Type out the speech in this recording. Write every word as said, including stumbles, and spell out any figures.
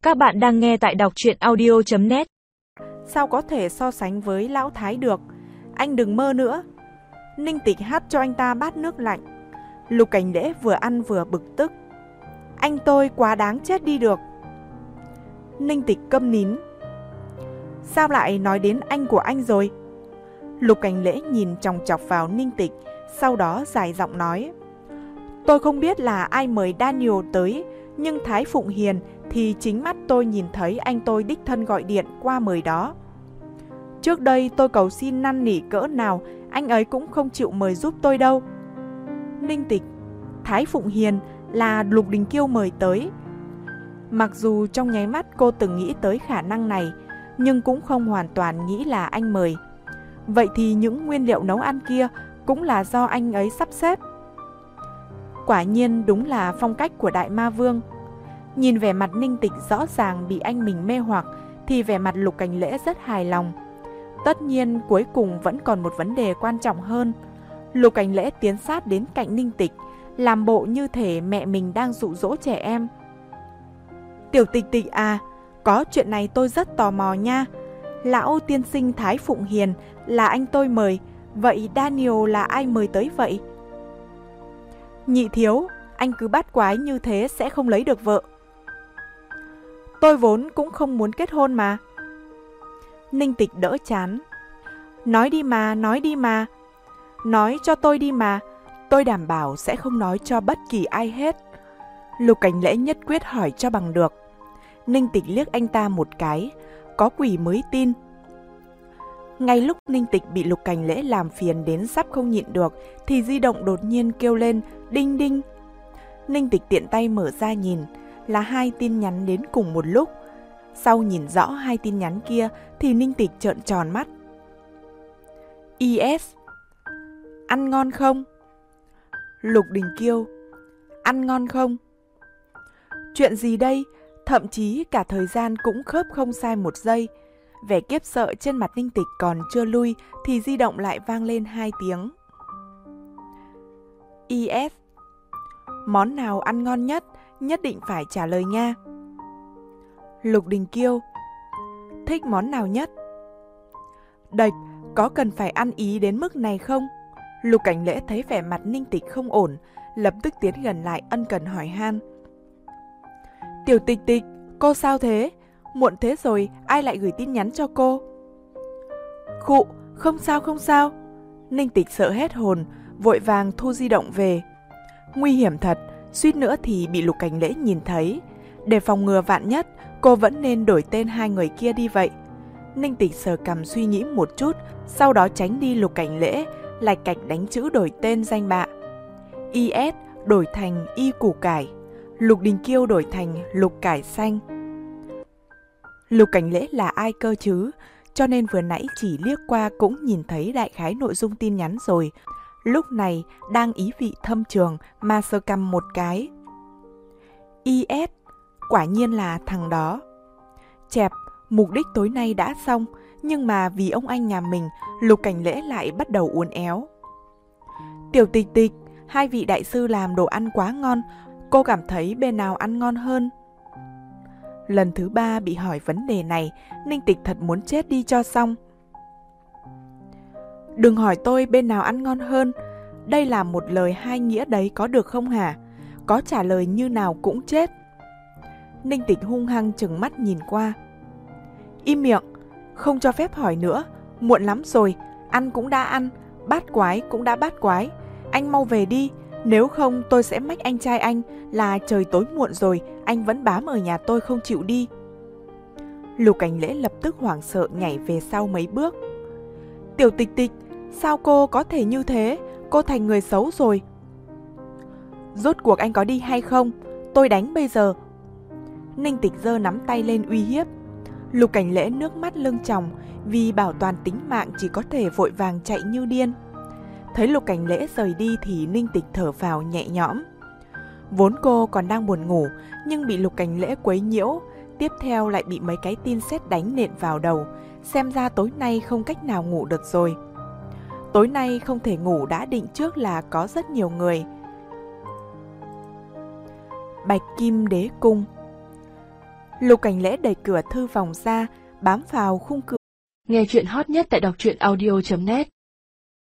Các bạn đang nghe tại đọc truyện audio chấm net. Sao có thể so sánh với lão Thái được? Anh đừng mơ nữa. Ninh Tịch hắt cho anh ta bát nước lạnh. Lục Cảnh Lễ vừa ăn vừa bực tức. Anh tôi quá đáng chết đi được. Ninh Tịch câm nín. Sao lại nói đến anh của anh rồi? Lục Cảnh Lễ nhìn chòng chọc vào Ninh Tịch, sau đó dài giọng nói. Tôi không biết là ai mời Daniel tới, nhưng Thái Phụng Hiền thì chính mắt tôi nhìn thấy anh tôi đích thân gọi điện qua mời đó. Trước đây tôi cầu xin năn nỉ cỡ nào, anh ấy cũng không chịu mời giúp tôi đâu. Ninh Tịch, Thái Phụng Hiền là Lục Đình Kiêu mời tới. Mặc dù trong nháy mắt cô từng nghĩ tới khả năng này, nhưng cũng không hoàn toàn nghĩ là anh mời. Vậy thì những nguyên liệu nấu ăn kia cũng là do anh ấy sắp xếp. Quả nhiên đúng là phong cách của Đại Ma Vương. Nhìn vẻ mặt Ninh Tịch rõ ràng bị anh mình mê hoặc, thì vẻ mặt Lục Cảnh Lễ rất hài lòng. Tất nhiên cuối cùng vẫn còn một vấn đề quan trọng hơn. Lục Cảnh Lễ tiến sát đến cạnh Ninh Tịch, làm bộ như thể mẹ mình đang dụ dỗ trẻ em. Tiểu Tịch Tịch à, có chuyện này tôi rất tò mò nha. Lão tiên sinh Thái Phụng Hiền là anh tôi mời, vậy Daniel là ai mời tới vậy? Nhị thiếu, anh cứ bắt quái như thế sẽ không lấy được vợ. Tôi vốn cũng không muốn kết hôn mà. Ninh Tịch đỡ chán. Nói đi mà, nói đi mà. Nói cho tôi đi mà. Tôi đảm bảo sẽ không nói cho bất kỳ ai hết. Lục Cảnh Lễ nhất quyết hỏi cho bằng được. Ninh Tịch liếc anh ta một cái. Có quỷ mới tin. Ngay lúc Ninh Tịch bị Lục Cảnh Lễ làm phiền đến sắp không nhịn được, thì di động đột nhiên kêu lên đinh đinh. Ninh Tịch tiện tay mở ra nhìn, là hai tin nhắn đến cùng một lúc. Sau nhìn rõ hai tin nhắn kia thì Ninh Tịch trợn tròn mắt. i ét. Ăn ngon không? Lục Đình Kiêu. Ăn ngon không? Chuyện gì đây? Thậm chí cả thời gian cũng khớp không sai một giây. Vẻ kiếp sợ trên mặt Ninh Tịch còn chưa lui thì di động lại vang lên hai tiếng. i ét. Món nào ăn ngon nhất? Nhất định phải trả lời nha. Lục Đình Kiêu. Thích món nào nhất? Đệch, có cần phải ăn ý đến mức này không? Lục Cảnh Lễ thấy vẻ mặt Ninh Tịch không ổn, lập tức tiến gần lại ân cần hỏi han. Tiểu Tịch Tịch, cô sao thế? Muộn thế rồi, ai lại gửi tin nhắn cho cô? Khụ, không sao không sao. Ninh Tịch sợ hết hồn, vội vàng thu di động về. Nguy hiểm thật, suýt nữa thì bị Lục Cảnh Lễ nhìn thấy. Để phòng ngừa vạn nhất, cô vẫn nên đổi tên hai người kia đi vậy. Ninh Tịch sờ cằm suy nghĩ một chút, sau đó tránh đi Lục Cảnh Lễ, lạch cạch đánh chữ đổi tên danh bạ. i ét đổi thành Y Củ Cải, Lục Đình Kiêu đổi thành Lục Cải Xanh. Lục Cảnh Lễ là ai cơ chứ? Cho nên vừa nãy chỉ liếc qua cũng nhìn thấy đại khái nội dung tin nhắn rồi. Lúc này đang ý vị thâm trường mà sờ cằm một cái. i ét, quả nhiên là thằng đó. Chẹp, mục đích tối nay đã xong, nhưng mà vì ông anh nhà mình, Lục Cảnh Lễ lại bắt đầu uốn éo. Tiểu Tịch Tịch, hai vị đại sư làm đồ ăn quá ngon, cô cảm thấy bên nào ăn ngon hơn? Lần thứ ba bị hỏi vấn đề này, Ninh Tịch thật muốn chết đi cho xong. Đừng hỏi tôi bên nào ăn ngon hơn, đây là một lời hai nghĩa đấy có được không hả? Có trả lời như nào cũng chết. Ninh Tịch hung hăng trừng mắt nhìn qua. Im miệng, không cho phép hỏi nữa, muộn lắm rồi, ăn cũng đã ăn, bát quái cũng đã bát quái. Anh mau về đi, nếu không tôi sẽ mách anh trai anh là trời tối muộn rồi, anh vẫn bám ở nhà tôi không chịu đi. Lục Cảnh Lễ lập tức hoảng sợ nhảy về sau mấy bước. Tiểu Tịch Tịch, sao cô có thể như thế? Cô thành người xấu rồi. Rốt cuộc anh có đi hay không? Tôi đánh bây giờ. Ninh Tịch giơ nắm tay lên uy hiếp. Lục Cảnh Lễ nước mắt lưng tròng, vì bảo toàn tính mạng chỉ có thể vội vàng chạy như điên. Thấy Lục Cảnh Lễ rời đi thì Ninh Tịch thở phào nhẹ nhõm. Vốn cô còn đang buồn ngủ, nhưng bị Lục Cảnh Lễ quấy nhiễu, tiếp theo lại bị mấy cái tin sét đánh nện vào đầu, xem ra tối nay không cách nào ngủ được rồi. Tối nay không thể ngủ đã định trước là có rất nhiều người. Bạch Kim Đế Cung. Lục Cảnh Lễ đẩy cửa thư phòng ra, bám vào khung cửa. Nghe chuyện hot nhất tại đọc truyện audio chấm net